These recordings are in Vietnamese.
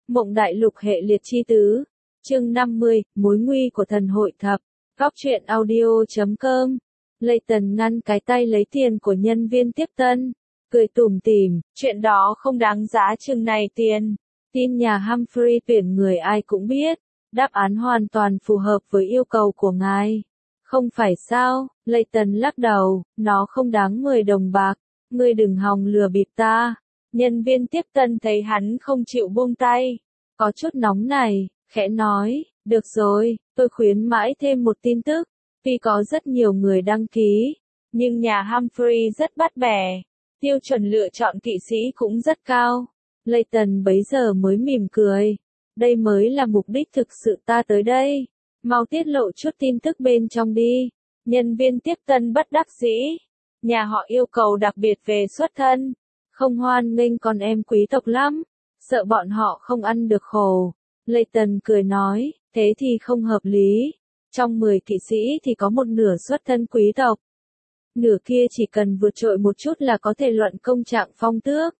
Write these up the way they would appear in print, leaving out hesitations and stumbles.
Mộng Đại Lục hệ liệt chi tứ. Chương 50, mối nguy của thần hội thập. Góc truyện audio.com. Layton ngăn cái tay lấy tiền của nhân viên tiếp tân, cười tủm tỉm, chuyện đó không đáng giá chừng này tiền. Tin nhà Humphrey tuyển người ai cũng biết, đáp án hoàn toàn phù hợp với yêu cầu của ngài. Không phải sao? Layton lắc đầu, nó không đáng 10 đồng bạc, ngươi đừng hòng lừa bịp ta. Nhân viên tiếp tân thấy hắn không chịu buông tay, có chút nóng này, khẽ nói, được rồi, tôi khuyến mãi thêm một tin tức. Tuy có rất nhiều người đăng ký, nhưng nhà Humphrey rất bắt bẻ, tiêu chuẩn lựa chọn kỵ sĩ cũng rất cao. Layton bấy giờ mới mỉm cười, đây mới là mục đích thực sự ta tới đây. Mau tiết lộ chút tin tức bên trong đi. Nhân viên tiếp tân bất đắc dĩ, nhà họ yêu cầu đặc biệt về xuất thân, không hoan nghênh con em quý tộc lắm, sợ bọn họ không ăn được khổ. Layton cười nói, thế thì không hợp lý. Trong 10 kỵ sĩ thì có một nửa xuất thân quý tộc. Nửa kia chỉ cần vượt trội một chút là có thể luận công trạng phong tước.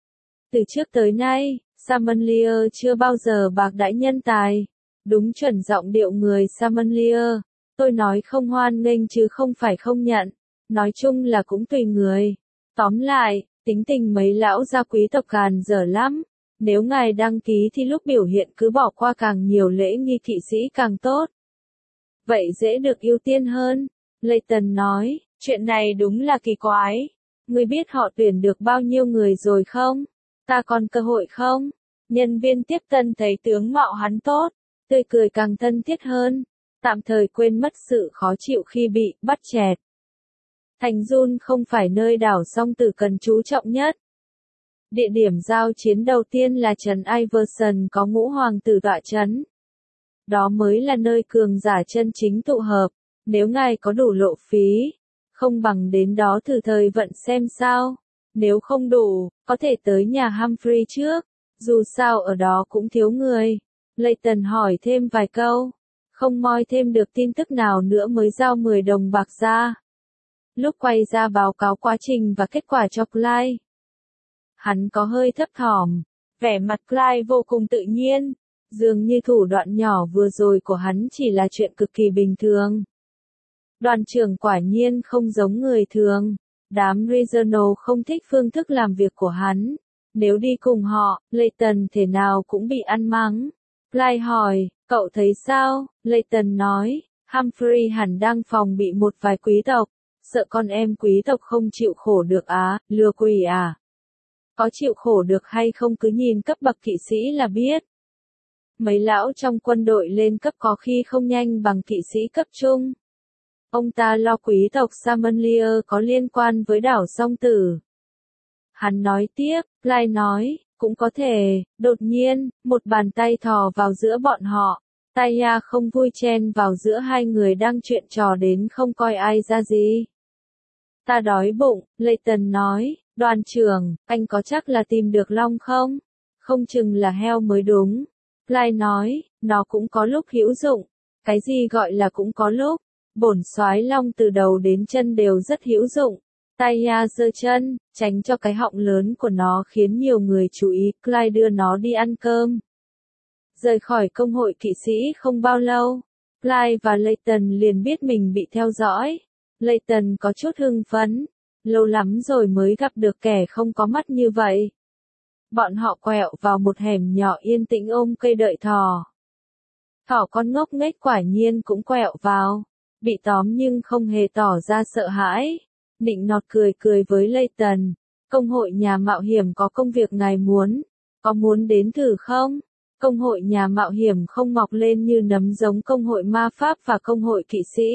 Từ trước tới nay, Samanlier chưa bao giờ bạc đãi nhân tài. Đúng chuẩn giọng điệu người Samanlier. Tôi nói không hoan nghênh chứ không phải không nhận. Nói chung là cũng tùy người. Tóm lại, tính tình mấy lão gia quý tộc càn dở lắm. Nếu ngài đăng ký thì lúc biểu hiện cứ bỏ qua càng nhiều lễ nghi kỵ sĩ càng tốt. Vậy dễ được ưu tiên hơn. Layton nói, chuyện này đúng là kỳ quái. Ngươi biết họ tuyển được bao nhiêu người rồi không? Ta còn cơ hội không? Nhân viên tiếp tân thấy tướng mạo hắn tốt, tươi cười càng thân thiết hơn, tạm thời quên mất sự khó chịu khi bị bắt chẹt. Thành Jun không phải nơi đảo song tử cần chú trọng nhất. Địa điểm giao chiến đầu tiên là trấn Iverson có ngũ hoàng tử tọa trấn. Đó mới là nơi cường giả chân chính tụ hợp. Nếu ngài có đủ lộ phí, không bằng đến đó thử thời vận xem sao. Nếu không đủ, có thể tới nhà Humphrey trước. Dù sao ở đó cũng thiếu người. Layton hỏi thêm vài câu. Không moi thêm được tin tức nào nữa mới giao 10 đồng bạc ra. Lúc quay ra báo cáo quá trình và kết quả cho Clyde, hắn có hơi thấp thỏm. Vẻ mặt Clyde vô cùng tự nhiên. Dường như thủ đoạn nhỏ vừa rồi của hắn chỉ là chuyện cực kỳ bình thường. Đoàn trưởng quả nhiên không giống người thường. Đám Regional không thích phương thức làm việc của hắn. Nếu đi cùng họ, Layton thể nào cũng bị ăn mắng. Clyde hỏi, cậu thấy sao? Layton nói, Humphrey hẳn đang phòng bị một vài quý tộc. Sợ con em quý tộc không chịu khổ được á, lừa quỷ à? Có chịu khổ được hay không cứ nhìn cấp bậc kỵ sĩ là biết. Mấy lão trong quân đội lên cấp có khi không nhanh bằng kỵ sĩ cấp trung. Ông ta lo quý tộc Samanlier có liên quan với đảo song tử. Hắn nói tiếp, Clyde nói, cũng có thể. Đột nhiên, một bàn tay thò vào giữa bọn họ. Taya không vui chen vào giữa hai người đang chuyện trò đến không coi ai ra gì. Ta đói bụng, Layton nói, đoàn trưởng, anh có chắc là tìm được long không? Không chừng là heo mới đúng. Clyde nói, nó cũng có lúc hữu dụng. Cái gì gọi là cũng có lúc? Bổn soái long từ đầu đến chân đều rất hữu dụng. Taya giơ chân, tránh cho cái họng lớn của nó khiến nhiều người chú ý. Clyde đưa nó đi ăn cơm. Rời khỏi công hội kỵ sĩ không bao lâu, Clyde và Layton liền biết mình bị theo dõi. Layton có chút hưng phấn. Lâu lắm rồi mới gặp được kẻ không có mắt như vậy. Bọn họ quẹo vào một hẻm nhỏ yên tĩnh ôm cây đợi thỏ. Thỏ con ngốc nghếch quả nhiên cũng quẹo vào. Bị tóm nhưng không hề tỏ ra sợ hãi. Nịnh nọt cười cười với Layton. Công hội nhà mạo hiểm có công việc ngài muốn. Có muốn đến thử không? Công hội nhà mạo hiểm không mọc lên như nấm giống công hội ma pháp và công hội kỵ sĩ.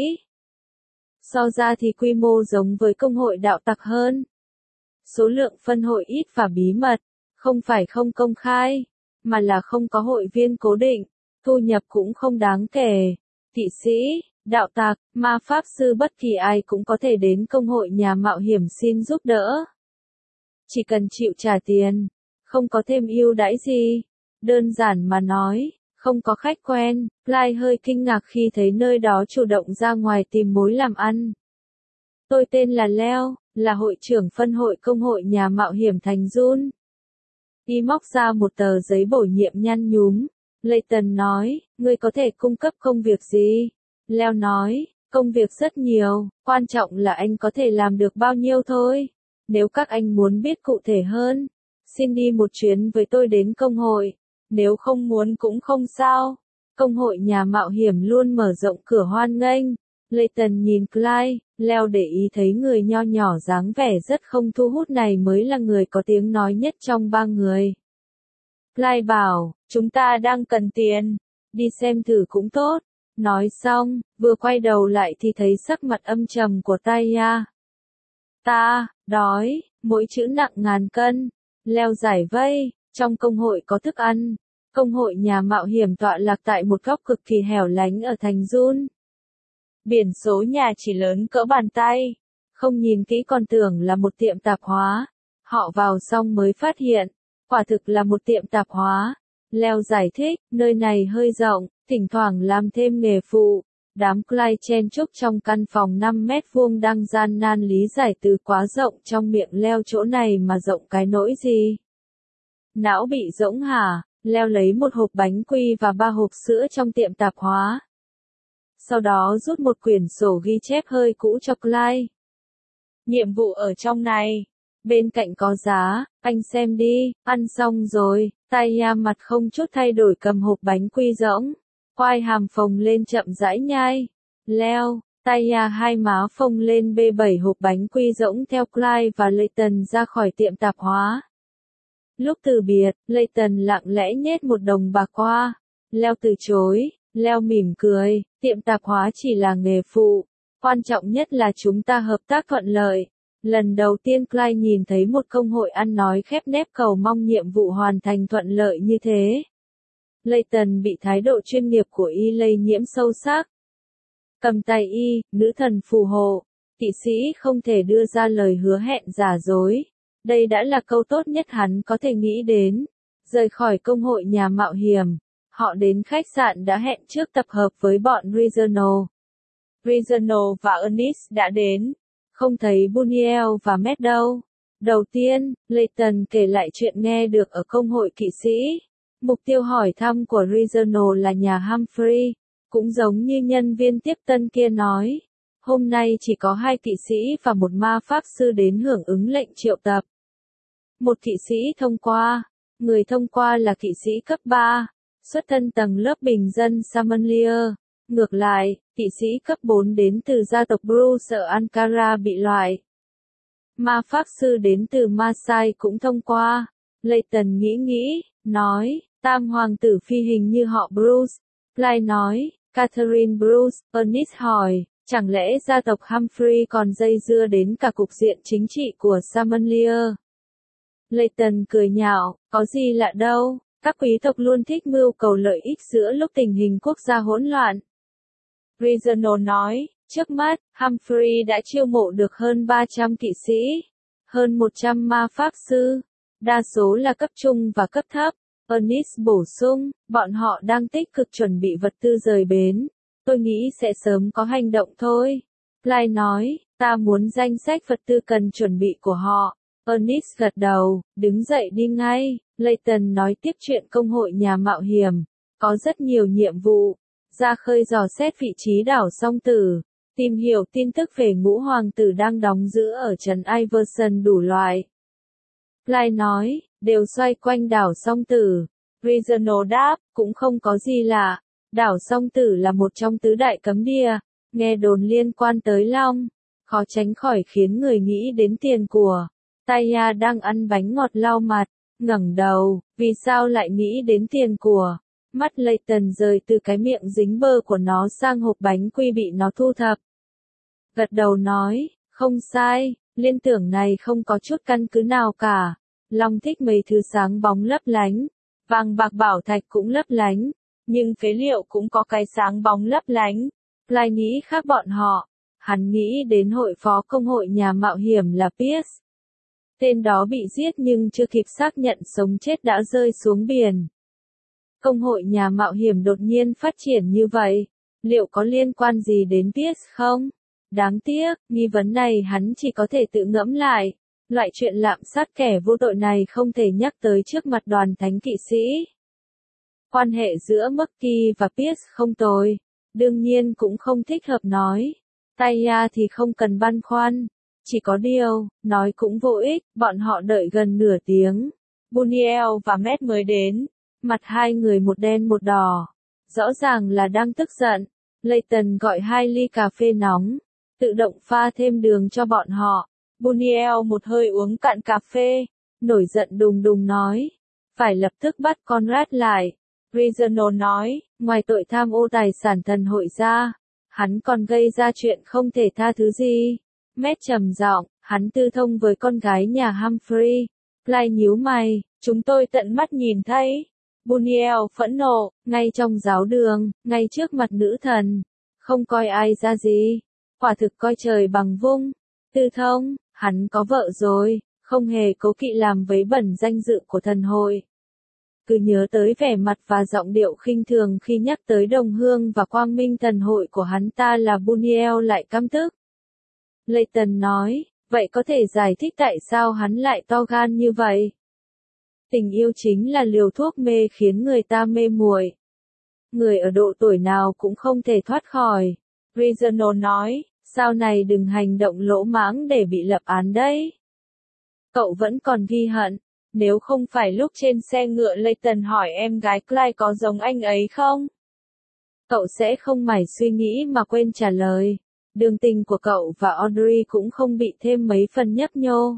So ra thì quy mô giống với công hội đạo tặc hơn. Số lượng phân hội ít và bí mật. Không phải không công khai, mà là không có hội viên cố định. Thu nhập cũng không đáng kể. Kỵ sĩ, đạo tặc, ma pháp sư bất kỳ ai cũng có thể đến công hội nhà mạo hiểm xin giúp đỡ. Chỉ cần chịu trả tiền. Không có thêm ưu đãi gì. Đơn giản mà nói, không có khách quen. Clyde hơi kinh ngạc khi thấy nơi đó chủ động ra ngoài tìm mối làm ăn. Tôi tên là Leo, là hội trưởng phân hội công hội nhà mạo hiểm Thành Jun. Y móc ra một tờ giấy bổ nhiệm nhăn nhúm. Layton nói, ngươi có thể cung cấp công việc gì? Leo nói, công việc rất nhiều, quan trọng là anh có thể làm được bao nhiêu thôi. Nếu các anh muốn biết cụ thể hơn, xin đi một chuyến với tôi đến công hội. Nếu không muốn cũng không sao. Công hội nhà mạo hiểm luôn mở rộng cửa hoan nghênh. Layton nhìn Clyde, Leo để ý thấy người nho nhỏ dáng vẻ rất không thu hút này mới là người có tiếng nói nhất trong ba người. Clyde bảo, chúng ta đang cần tiền, đi xem thử cũng tốt. Nói xong, vừa quay đầu lại thì thấy sắc mặt âm trầm của Taya. Ta, đói, mỗi chữ nặng ngàn cân. Leo giải vây, trong công hội có thức ăn. Công hội nhà mạo hiểm tọa lạc tại một góc cực kỳ hẻo lánh ở thành Jun. Biển số nhà chỉ lớn cỡ bàn tay. Không nhìn kỹ còn tưởng là một tiệm tạp hóa. Họ vào xong mới phát hiện, quả thực là một tiệm tạp hóa. Leo giải thích, nơi này hơi rộng, thỉnh thoảng làm thêm nghề phụ. Đám Clyde chen chúc trong căn phòng 5 mét vuông đang gian nan lý giải từ quá rộng trong miệng Leo chỗ này mà rộng cái nỗi gì. Não bị rỗng hả? Leo lấy một hộp bánh quy và 3 hộp sữa trong tiệm tạp hóa. Sau đó rút một quyển sổ ghi chép hơi cũ cho Clyde. Nhiệm vụ ở trong này. Bên cạnh có giá, anh xem đi, ăn xong rồi. Taya mặt không chút thay đổi cầm hộp bánh quy rỗng. Quai hàm phồng lên chậm rãi nhai. Leo, Taya hai má phồng lên bê 7 hộp bánh quy rỗng theo Clyde và Layton ra khỏi tiệm tạp hóa. Lúc từ biệt, Layton lặng lẽ nhét một đồng bạc qua. Leo từ chối. Leo mỉm cười, tiệm tạp hóa chỉ là nghề phụ. Quan trọng nhất là chúng ta hợp tác thuận lợi. Lần đầu tiên Clyde nhìn thấy một công hội ăn nói khép nép cầu mong nhiệm vụ hoàn thành thuận lợi như thế. Layton bị thái độ chuyên nghiệp của y lây nhiễm sâu sắc. Cầm tay y, nữ thần phù hộ. Kỵ sĩ không thể đưa ra lời hứa hẹn giả dối. Đây đã là câu tốt nhất hắn có thể nghĩ đến. Rời khỏi công hội nhà mạo hiểm, họ đến khách sạn đã hẹn trước tập hợp với bọn Regional. Regional và Ernest đã đến. Không thấy Buniel và Matt đâu. Đầu tiên, Layton kể lại chuyện nghe được ở công hội kỵ sĩ. Mục tiêu hỏi thăm của Regional là nhà Humphrey. Cũng giống như nhân viên tiếp tân kia nói. Hôm nay chỉ có 2 kỵ sĩ và một ma pháp sư đến hưởng ứng lệnh triệu tập. Một kỵ sĩ thông qua. Người thông qua là kỵ sĩ cấp 3. Xuất thân tầng lớp bình dân Samanier. Ngược lại, kỵ sĩ cấp 4 đến từ gia tộc Bruce ở Ankara bị loại. Ma pháp sư đến từ Marseille cũng thông qua. Layton nghĩ, nói, tam hoàng tử phi hình như họ Bruce. Clyde nói, Catherine Bruce. Ernest hỏi, chẳng lẽ gia tộc Humphrey còn dây dưa đến cả cục diện chính trị của Samanier? Layton cười nhạo, có gì lạ đâu, các quý tộc luôn thích mưu cầu lợi ích giữa lúc tình hình quốc gia hỗn loạn. Regional nói, trước mắt, Humphrey đã chiêu mộ được hơn 300 kỵ sĩ, hơn 100 ma pháp sư, đa số là cấp trung và cấp thấp. Ernest bổ sung, bọn họ đang tích cực chuẩn bị vật tư rời bến. Tôi nghĩ sẽ sớm có hành động thôi. Clyde nói, ta muốn danh sách vật tư cần chuẩn bị của họ. Ernest gật đầu, đứng dậy đi ngay. Layton nói tiếp chuyện công hội nhà mạo hiểm. Có rất nhiều nhiệm vụ. Ra khơi dò xét vị trí đảo Song Tử. Tìm hiểu tin tức về ngũ hoàng tử đang đóng giữ ở trấn Iverson đủ loại. Clyde nói, đều xoay quanh đảo Song Tử. Regional đáp, cũng không có gì lạ. Đảo Song Tử là một trong tứ đại cấm địa. Nghe đồn liên quan tới Long. Khó tránh khỏi khiến người nghĩ đến tiền của. Taya đang ăn bánh ngọt lau mặt. Ngẩng đầu, vì sao lại nghĩ đến tiền của? Mắt Layton rời từ cái miệng dính bơ của nó sang hộp bánh quy bị nó thu thập. Gật đầu nói, không sai, liên tưởng này không có chút căn cứ nào cả. Long thích mấy thứ sáng bóng lấp lánh, vàng bạc bảo thạch cũng lấp lánh, nhưng phế liệu cũng có cái sáng bóng lấp lánh. Clyde nghĩ khác bọn họ, hắn nghĩ đến hội phó công hội nhà mạo hiểm là Pierce. Tên đó bị giết nhưng chưa kịp xác nhận sống chết đã rơi xuống biển. Công hội nhà mạo hiểm đột nhiên phát triển như vậy, liệu có liên quan gì đến Pierce không? Đáng tiếc, nghi vấn này hắn chỉ có thể tự ngẫm lại. Loại chuyện lạm sát kẻ vô tội này không thể nhắc tới trước mặt đoàn thánh kỵ sĩ. Quan hệ giữa Murky và Pierce không tồi, đương nhiên cũng không thích hợp nói. Taya thì không cần băn khoăn, chỉ có điều, nói cũng vô ích, bọn họ đợi gần nửa tiếng. Buniel và Matt mới đến, mặt hai người một đen một đỏ, rõ ràng là đang tức giận. Layton gọi 2 ly cà phê nóng, tự động pha thêm đường cho bọn họ. Buniel một hơi uống cạn cà phê, nổi giận đùng đùng nói, phải lập tức bắt Conrad lại. Reginald nói, ngoài tội tham ô tài sản thần hội ra, hắn còn gây ra chuyện không thể tha thứ gì. Matt trầm giọng, hắn tư thông với con gái nhà Humphrey. Clyde nhíu mày, chúng tôi tận mắt nhìn thấy. Buniel phẫn nộ, ngay trong giáo đường, ngay trước mặt nữ thần, không coi ai ra gì, quả thực coi trời bằng vung. Tư thông, hắn có vợ rồi, không hề cố kỵ làm vấy bẩn danh dự của thần hội. Cứ nhớ tới vẻ mặt và giọng điệu khinh thường khi nhắc tới đồng hương và quang minh thần hội của hắn ta là Buniel lại căm tức. Layton nói, vậy có thể giải thích tại sao hắn lại to gan như vậy? Tình yêu chính là liều thuốc mê khiến người ta mê muội. Người ở độ tuổi nào cũng không thể thoát khỏi. Reginald nói, sau này đừng hành động lỗ mãng để bị lập án đấy. Cậu vẫn còn ghi hận, nếu không phải lúc trên xe ngựa Layton hỏi em gái Clyde có giống anh ấy không? Cậu sẽ không mảy suy nghĩ mà quên trả lời. Đường tình của cậu và Audrey cũng không bị thêm mấy phần nhấp nhô.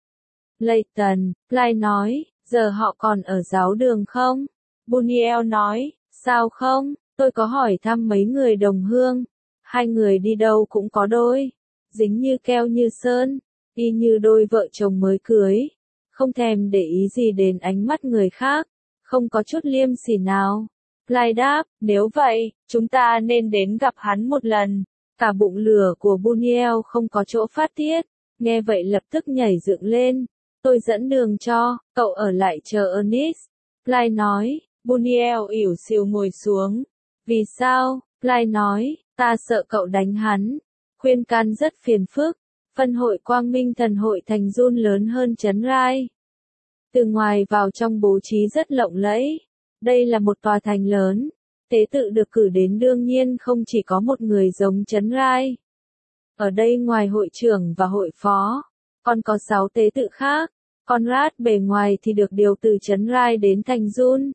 Layton, Clyde nói, giờ họ còn ở giáo đường không? Buniel nói, sao không, tôi có hỏi thăm mấy người đồng hương. 2 người đi đâu cũng có đôi, dính như keo như sơn, y như đôi vợ chồng mới cưới. Không thèm để ý gì đến ánh mắt người khác, không có chút liêm sỉ nào. Clyde đáp, nếu vậy, chúng ta nên đến gặp hắn một lần. Cả bụng lửa của Buniel không có chỗ phát tiết, nghe vậy lập tức nhảy dựng lên. Tôi dẫn đường cho, cậu ở lại chờ Ernest. Clyde nói, Buniel ỉu xìu ngồi xuống. Vì sao? Clyde nói, ta sợ cậu đánh hắn. Khuyên can rất phiền phức. Phân hội Quang Minh Thần hội thành Jun lớn hơn trấn Rai. Từ ngoài vào trong bố trí rất lộng lẫy. Đây là một tòa thành lớn. Tế tự được cử đến đương nhiên không chỉ có một người giống trấn Rai. Ở đây ngoài hội trưởng và hội phó, còn có 6 tế tự khác. Conrad bề ngoài thì được điều từ trấn Rai đến thành Jun.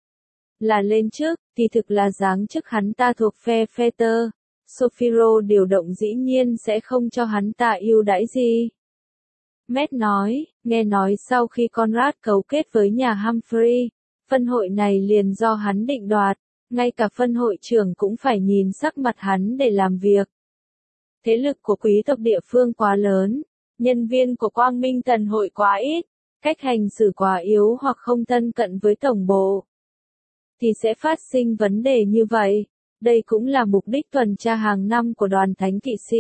Là lên chức, thì thực là giáng chức hắn ta thuộc phe Fetter. Sophiro điều động dĩ nhiên sẽ không cho hắn ta ưu đãi gì. Matt nói, nghe nói sau khi Conrad cấu kết với nhà Humphrey, phân hội này liền do hắn định đoạt, ngay cả phân hội trưởng cũng phải nhìn sắc mặt hắn để làm việc. Thế lực của quý tộc địa phương quá lớn, nhân viên của Quang Minh Thần hội quá ít, cách hành xử quá yếu hoặc không thân cận với tổng bộ, thì sẽ phát sinh vấn đề như vậy. Đây cũng là mục đích tuần tra hàng năm của đoàn thánh kỵ sĩ.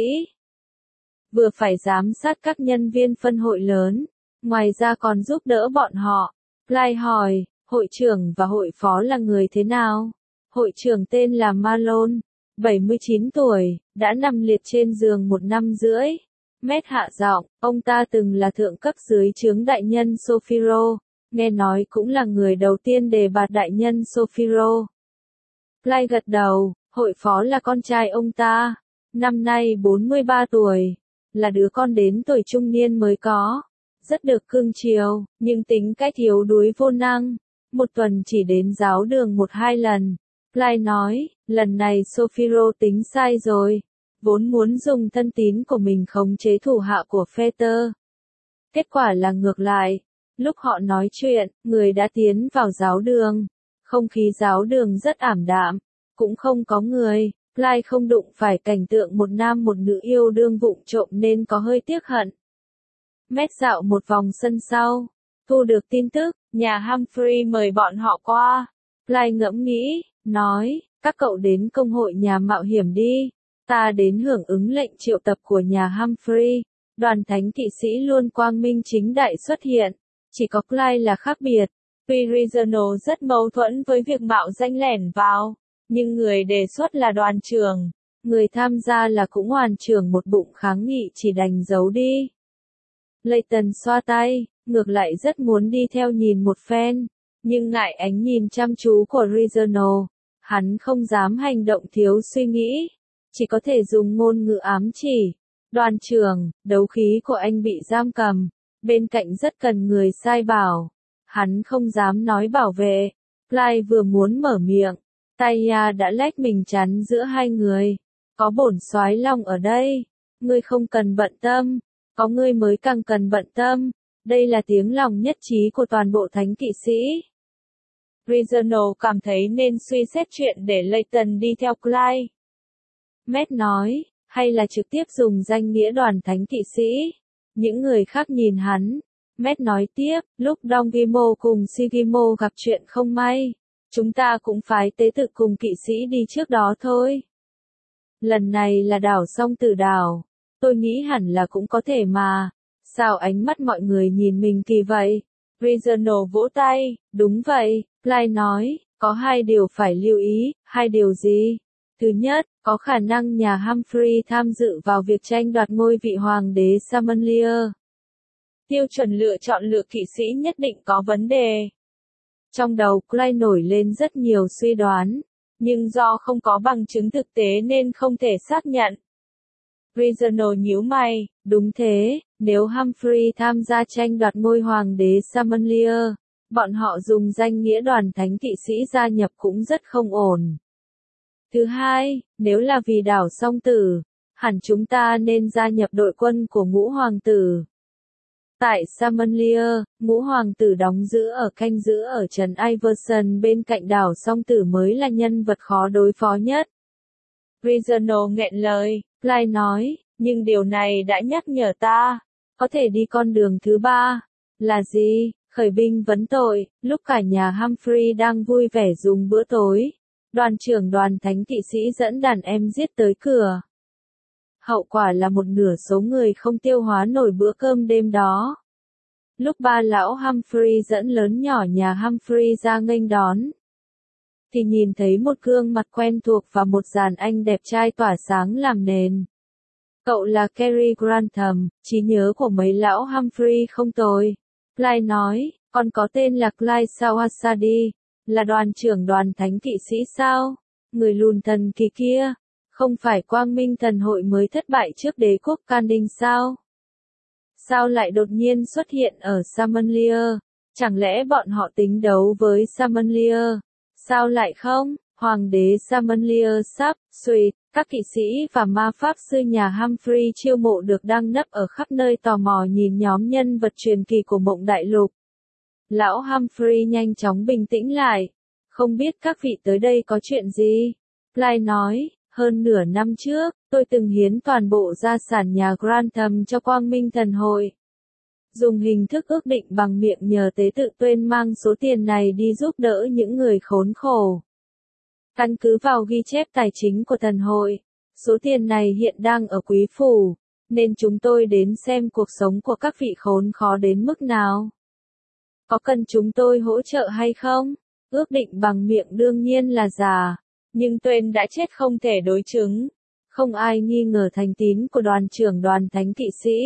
Vừa phải giám sát các nhân viên phân hội lớn, ngoài ra còn giúp đỡ bọn họ. Clyde hỏi, hội trưởng và hội phó là người thế nào? Hội trưởng tên là Malone, 79 tuổi, đã nằm liệt trên giường 1 năm rưỡi. Matt hạ giọng, ông ta từng là thượng cấp dưới trướng đại nhân Sophiro, nghe nói cũng là người đầu tiên đề bạt đại nhân Sophiro. Clyde gật đầu, hội phó là con trai ông ta, năm nay 43 tuổi, là đứa con đến tuổi trung niên mới có, rất được cưng chiều, nhưng tính cách yếu đuối vô năng, một tuần chỉ đến giáo đường 1-2 lần. Clyde nói, lần này Sophiro tính sai rồi, vốn muốn dùng thân tín của mình khống chế thủ hạ của Fetter. Kết quả là ngược lại, lúc họ nói chuyện, người đã tiến vào giáo đường. Không khí giáo đường rất ảm đạm, cũng không có người. Clyde không đụng phải cảnh tượng một nam một nữ yêu đương vụng trộm nên có hơi tiếc hận. Matt dạo một vòng sân sau, thu được tin tức, nhà Humphrey mời bọn họ qua. Clyde ngẫm nghĩ, nói, các cậu đến công hội nhà mạo hiểm đi, ta đến hưởng ứng lệnh triệu tập của nhà Humphrey. Đoàn thánh kỵ sĩ luôn quang minh chính đại xuất hiện, chỉ có Clyde là khác biệt. Tuy Reginald rất mâu thuẫn với việc mạo danh lẻn vào, nhưng người đề xuất là đoàn trưởng, người tham gia là cũng hoàn trưởng một bụng kháng nghị chỉ đành giấu đi. Layton xoa tay, ngược lại rất muốn đi theo nhìn một phen, nhưng ngại ánh nhìn chăm chú của Reginald, hắn không dám hành động thiếu suy nghĩ, chỉ có thể dùng ngôn ngữ ám chỉ. Đoàn trưởng, đấu khí của anh bị giam cầm, bên cạnh rất cần người sai bảo. Hắn không dám nói bảo vệ. Clyde vừa muốn mở miệng, Taya đã lách mình chắn giữa hai người. Có bổn soái long ở đây, ngươi không cần bận tâm, có ngươi mới càng cần bận tâm. Đây là tiếng lòng nhất trí của toàn bộ thánh kỵ sĩ. Reginald cảm thấy nên suy xét chuyện để Layton đi theo Clyde. Matt nói, hay là trực tiếp dùng danh nghĩa đoàn thánh kỵ sĩ. Những người khác nhìn hắn. Matt nói tiếp, lúc Dongimo cùng Shigimo gặp chuyện không may, chúng ta cũng phái tế tự cùng kỵ sĩ đi trước đó thôi. Lần này là đảo song tử đảo, tôi nghĩ hẳn là cũng có thể mà. Sao ánh mắt mọi người nhìn mình kỳ vậy? Reginald vỗ tay, đúng vậy, Clyde nói, có hai điều phải lưu ý, hai điều gì? Thứ nhất, có khả năng nhà Humphrey tham dự vào việc tranh đoạt ngôi vị hoàng đế Samanlier. Tiêu chuẩn lựa kỵ sĩ nhất định có vấn đề. Trong đầu Clyde nổi lên rất nhiều suy đoán, nhưng do không có bằng chứng thực tế nên không thể xác nhận. Reginald nhíu mày, đúng thế, nếu Humphrey tham gia tranh đoạt ngôi hoàng đế Samanlier, bọn họ dùng danh nghĩa đoàn thánh kỵ sĩ gia nhập cũng rất không ổn. Thứ hai, nếu là vì đảo song tử, hẳn chúng ta nên gia nhập đội quân của ngũ hoàng tử. Tại Samanlier, ngũ hoàng tử đóng giữ ở trấn Iverson bên cạnh đảo song tử mới là nhân vật khó đối phó nhất. Reginald nghẹn lời, Clyde nói, nhưng điều này đã nhắc nhở ta, có thể đi con đường thứ ba. Là gì? Khởi binh vấn tội, lúc cả nhà Humphrey đang vui vẻ dùng bữa tối. Đoàn trưởng đoàn thánh kỵ sĩ dẫn đàn em giết tới cửa. Hậu quả là một nửa số người không tiêu hóa nổi bữa cơm đêm đó. Lúc ba lão Humphrey dẫn lớn nhỏ nhà Humphrey ra nghênh đón, thì nhìn thấy một gương mặt quen thuộc và một dàn anh đẹp trai tỏa sáng làm nền. Cậu là Cary Grantham, trí nhớ của mấy lão Humphrey không tồi. Clyde nói, con có tên là Clyde Sawasadi, là đoàn trưởng đoàn thánh kỵ sĩ sao? Người lùn thần kỳ kia, không phải Quang Minh Thần Hội mới thất bại trước đế quốc Canning sao? Sao lại đột nhiên xuất hiện ở Samanlier? Chẳng lẽ bọn họ tính đấu với Samanlier? Sao lại không? Hoàng đế Samanlier sắp suy, các kỵ sĩ và ma pháp sư nhà Humphrey chiêu mộ được đang nấp ở khắp nơi tò mò nhìn nhóm nhân vật truyền kỳ của Mộng Đại Lục. Lão Humphrey nhanh chóng bình tĩnh lại. Không biết các vị tới đây có chuyện gì? Clyde nói, hơn nửa năm trước, tôi từng hiến toàn bộ gia sản nhà Grantham cho Quang Minh Thần Hội. Dùng hình thức ước định bằng miệng nhờ tế tự tuyên mang số tiền này đi giúp đỡ những người khốn khổ. Căn cứ vào ghi chép tài chính của thần hội, số tiền này hiện đang ở quý phủ, nên chúng tôi đến xem cuộc sống của các vị khốn khó đến mức nào. Có cần chúng tôi hỗ trợ hay không? Ước định bằng miệng đương nhiên là giả, nhưng Tuyên đã chết không thể đối chứng. Không ai nghi ngờ thành tín của đoàn trưởng đoàn thánh kỵ sĩ.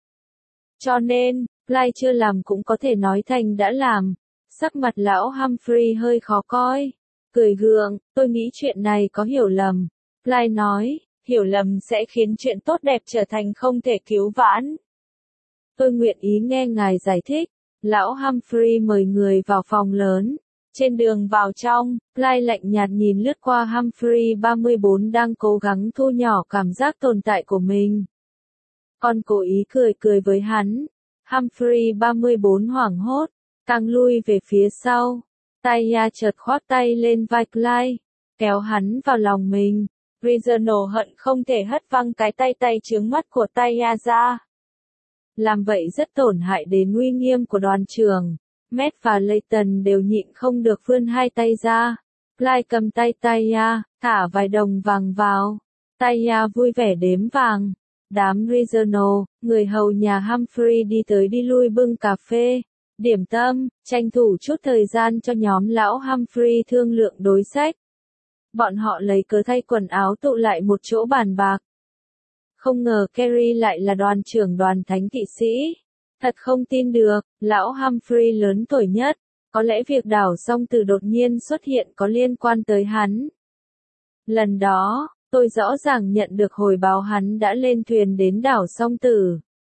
Cho nên, Clyde chưa làm cũng có thể nói thành đã làm. Sắc mặt lão Humphrey hơi khó coi. Cười gượng, tôi nghĩ chuyện này có hiểu lầm. Clyde nói, hiểu lầm sẽ khiến chuyện tốt đẹp trở thành không thể cứu vãn. Tôi nguyện ý nghe ngài giải thích. Lão Humphrey mời người vào phòng lớn. Trên đường vào trong, Clyde lạnh nhạt nhìn lướt qua Humphrey 34 đang cố gắng thu nhỏ cảm giác tồn tại của mình. Con cố ý cười với hắn. Humphrey 34 hoảng hốt, càng lui về phía sau. Taya chợt khoác tay lên vai Clyde, kéo hắn vào lòng mình. Reginald hận không thể hất văng cái tay chướng mắt của Taya ra. Làm vậy rất tổn hại đến uy nghiêm của đoàn trưởng. Matt và Layton đều nhịn không được vươn hai tay ra. Clyde cầm tay Taya, thả vài đồng vàng vào. Taya vui vẻ đếm vàng. Đám Reginald, người hầu nhà Humphrey đi tới đi lui bưng cà phê, điểm tâm, tranh thủ chút thời gian cho nhóm lão Humphrey thương lượng đối sách. Bọn họ lấy cớ thay quần áo tụ lại một chỗ bàn bạc. Không ngờ Cary lại là đoàn trưởng đoàn thánh kỵ sĩ. Thật không tin được, lão Humphrey lớn tuổi nhất, có lẽ việc đảo song tử đột nhiên xuất hiện có liên quan tới hắn. Lần đó, tôi rõ ràng nhận được hồi báo hắn đã lên thuyền đến đảo song tử.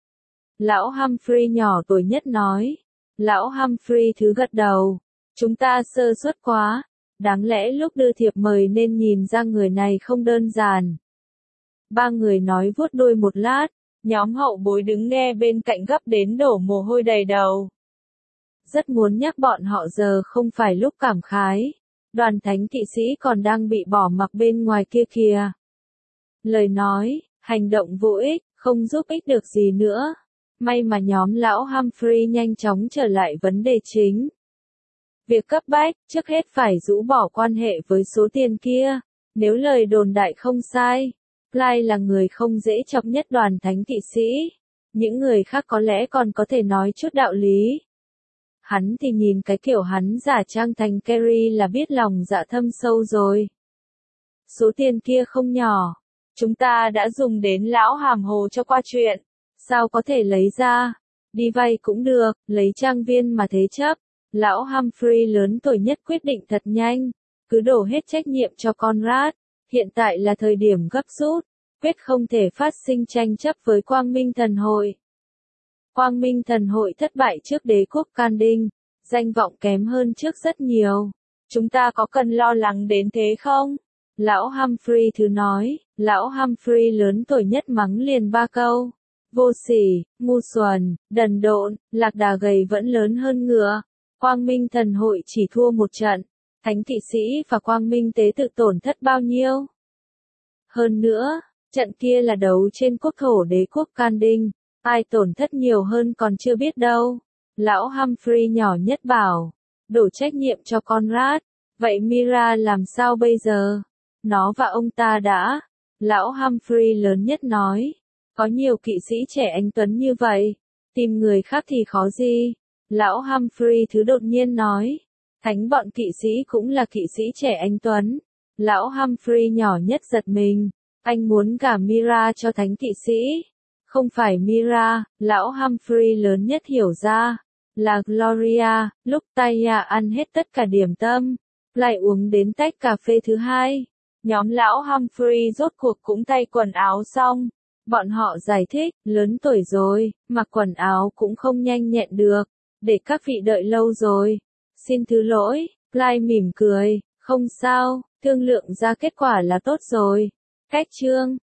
Lão Humphrey nhỏ tuổi nhất nói. Lão Humphrey thứ gật đầu. Chúng ta sơ suất quá. Đáng lẽ lúc đưa thiệp mời nên nhìn ra người này không đơn giản. Ba người nói vuốt đuôi một lát. Nhóm hậu bối đứng nghe bên cạnh gấp đến đổ mồ hôi đầy đầu. Rất muốn nhắc bọn họ giờ không phải lúc cảm khái. Đoàn thánh kỵ sĩ còn đang bị bỏ mặc bên ngoài kia kìa. Lời nói, hành động vô ích, không giúp ích được gì nữa. May mà nhóm lão Humphrey nhanh chóng trở lại vấn đề chính. Việc cấp bách, trước hết phải rũ bỏ quan hệ với số tiền kia. Nếu lời đồn đại không sai, Clyde là người không dễ chọc nhất đoàn thánh kỵ sĩ. Những người khác có lẽ còn có thể nói chút đạo lý. Hắn thì nhìn cái kiểu hắn giả trang thành Carrie là biết lòng dạ thâm sâu rồi. Số tiền kia không nhỏ. Chúng ta đã dùng đến lão hàm hồ cho qua chuyện. Sao có thể lấy ra? Đi vay cũng được, lấy trang viên mà thế chấp. Lão Humphrey lớn tuổi nhất quyết định thật nhanh. Cứ đổ hết trách nhiệm cho Conrad. Hiện tại là thời điểm gấp rút. Quyết không thể phát sinh tranh chấp với Quang Minh Thần Hội. Quang Minh Thần Hội thất bại trước đế quốc Canning. Danh vọng kém hơn trước rất nhiều. Chúng ta có cần lo lắng đến thế không? Lão Humphrey thứ nói. Lão Humphrey lớn tuổi nhất mắng liền ba câu. Vô sỉ, ngu xuẩn, đần độn, lạc đà gầy vẫn lớn hơn ngựa. Quang Minh Thần Hội chỉ thua một trận. Thánh kỵ sĩ và Quang Minh tế tự tổn thất bao nhiêu? Hơn nữa, trận kia là đấu trên quốc thổ đế quốc Canning. Ai tổn thất nhiều hơn còn chưa biết đâu. Lão Humphrey nhỏ nhất bảo. Đổ trách nhiệm cho Conrad. Vậy Mira làm sao bây giờ? Nó và ông ta đã. Lão Humphrey lớn nhất nói. Có nhiều kỵ sĩ trẻ anh tuấn như vậy. Tìm người khác thì khó gì. Lão Humphrey thứ đột nhiên nói. Thánh bọn kỵ sĩ cũng là kỵ sĩ trẻ anh tuấn. Lão Humphrey nhỏ nhất giật mình. Anh muốn gả Mira cho thánh kỵ sĩ. Không phải Mira, lão Humphrey lớn nhất hiểu ra. Là Gloria, lúc Taya ăn hết tất cả điểm tâm. Lại uống đến tách cà phê thứ hai. Nhóm lão Humphrey rốt cuộc cũng thay quần áo xong. Bọn họ giải thích, lớn tuổi rồi, mặc quần áo cũng không nhanh nhẹn được. Để các vị đợi lâu rồi. Xin thứ lỗi, Clyde mỉm cười, không sao, thương lượng ra kết quả là tốt rồi. Cách chương